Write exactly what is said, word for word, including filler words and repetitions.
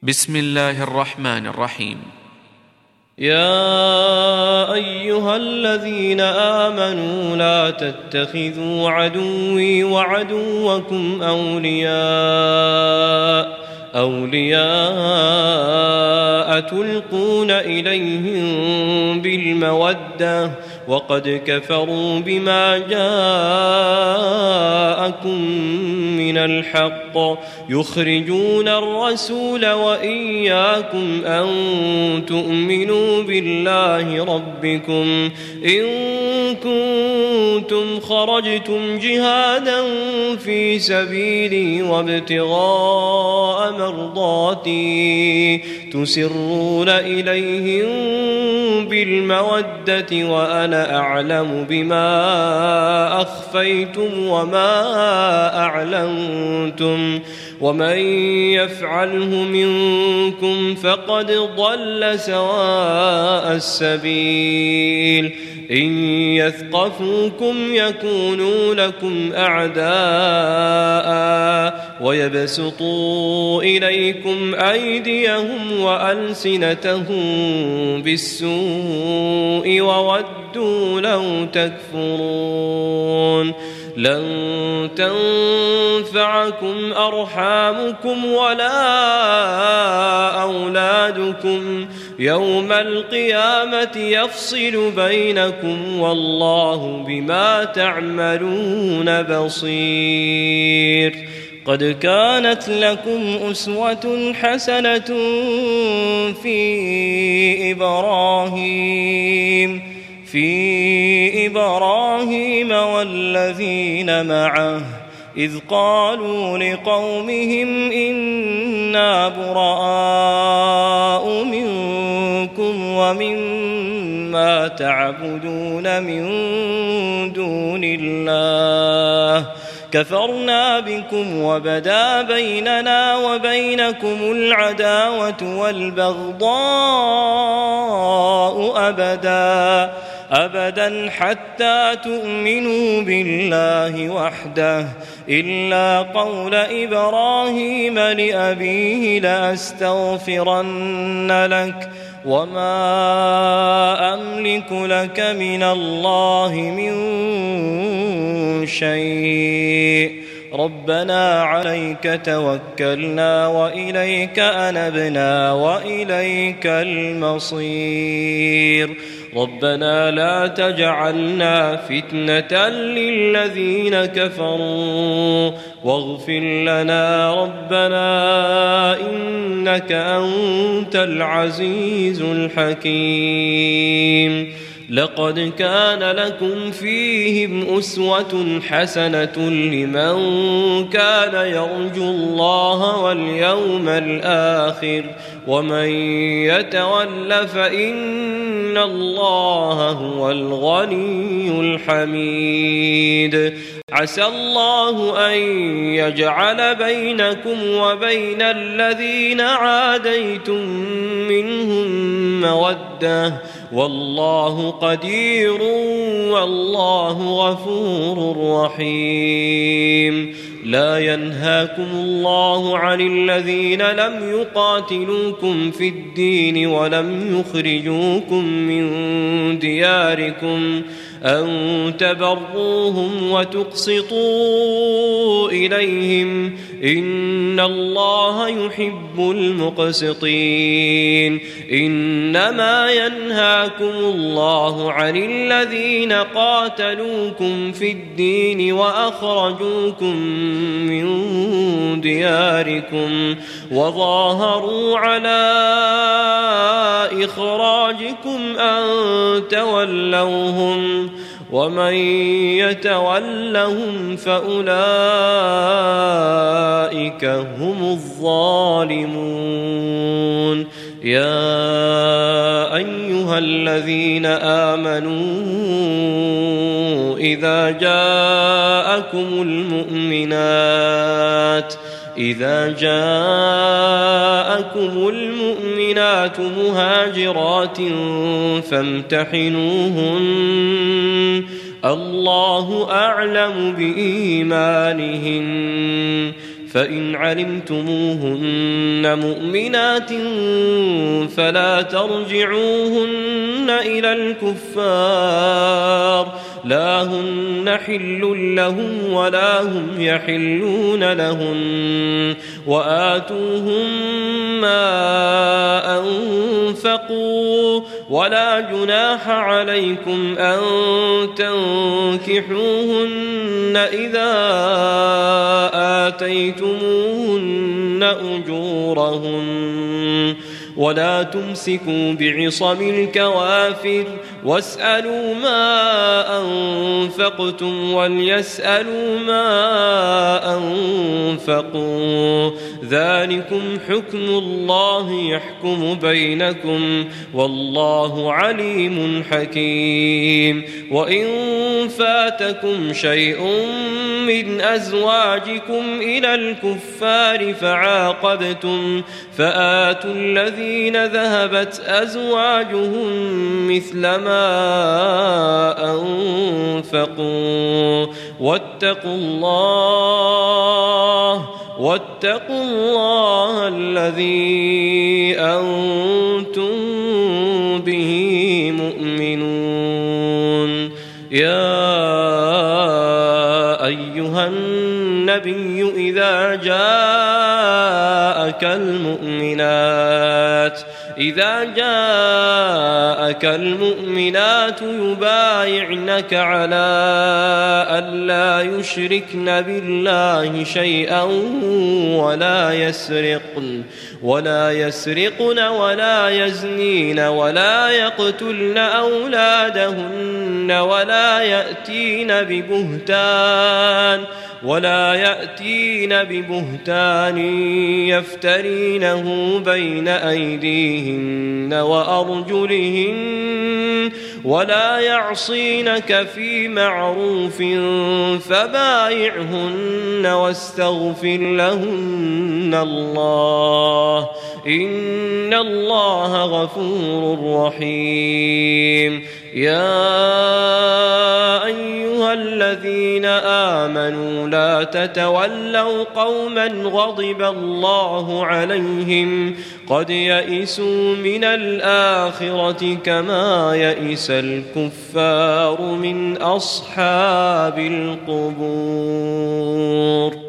بسم الله الرحمن الرحيم. يا أيها الذين آمنوا لا تتخذوا عدوي وعدوكم أولياء أولياء تلقون إليهم بالمودة وقد كفروا بما جاءكم من الحق يخرجون الرسول وإياكم أن تؤمنوا بالله ربكم إن كنتم خرجتم جهادا في سبيلي وابتغاء مرضاتي تسرون إليهم بالمودة وأنا أعلم بما أخفيتم وما أعلنتم ومن يفعله منكم فقد ضل سواء السبيل إن يثقفوكم يكونوا لكم أعداء ويبسطوا إليكم أيديهم وألسنتهم بالسوء وودوا لو تكفرون لن تنفعكم أرحامكم ولا أولادكم يوم القيامة يفصل بينكم والله بما تعملون بصير. قد كانت لكم أسوة حسنة في إبراهيم في إبراهيم والذين معه إذ قالوا لقومهم إنا براء منكم ومما تعبدون من دون الله كفرنا بكم وبدا بيننا وبينكم العداوة والبغضاء أبدا أبدا حتى تؤمنوا بالله وحده إلا قول إبراهيم لأبيه لأستغفرن لك وما أملك لك من الله من شيء ربنا عليك توكلنا وإليك أنبنا وإليك المصير ربنا لا تجعلنا فتنة للذين كفروا واغفر لنا ربنا إنك أنت العزيز الحكيم. لقد كان لكم فيهم أسوة حسنة لمن كان يرجو الله واليوم الآخر ومن يتول فإن الله هو الغني الحميد. عسى الله أن يجعل بينكم وبين الذين عاديتم منهم مودة والله قدير والله غفور رحيم. لا ينهاكم الله عن الذين لم يقاتلوكم في الدين ولم يخرجوكم من دياركم أن تبروهم وتقسطوا إليهم إن الله يحب المقسطين. إنما ينهاكم الله عن الذين قاتلوكم في الدين وأخرجوكم من دياركم وظاهروا على إخراجكم أن تولوهم ومن يتولهم فأولئك هم الظالمون. يا أيها الذين آمنوا إذا جاءكم المؤمنات إذا جاءكم المؤمنات مهاجرات فامتحنوهن الله أعلم بإيمانهن فإن علمتموهن مؤمنات فلا ترجعوهن إلى الكفار لا هن حل لهم ولا هم يحلون لهن وآتوهم ما أنفقوا ولا جناح عليكم أن تنكحوهن إذا آتيتموهن أجورهن ولا تمسكوا بعصم الكوافر واسألوا ما أنفقتم وليسألوا ما أنفقوا ذلكم حكم الله يحكم بينكم والله عليم حكيم وإن فاتكم شيء من أزواجكم إلى الكفار فعاقبتم فآتوا الذين ذهبت أزواجهم مثل ما أنفقوا واتقوا الله واتقوا الله الذي أنتم به مؤمنون يا أيها النبي إذا جاءك المؤمنات إذا جاءك المؤمنات يبايعنك على ألا يشركن بالله شيئا ولا يسرقن ولا يسرقن ولا يزنين ولا يقتلن أولادهن ولا يأتين ببهتان ولا يأتين ببهتان يفترينه بين أيديهن وأرجلهن ولا يعصينك في معروف فبايعهن واستغفر لهن الله إن الله غفور رحيم يا أيها الذين آمنوا لا تتولوا قوما غضب الله عليهم قد يئسوا من الآخرة كما يئس الكفار من أصحاب القبور.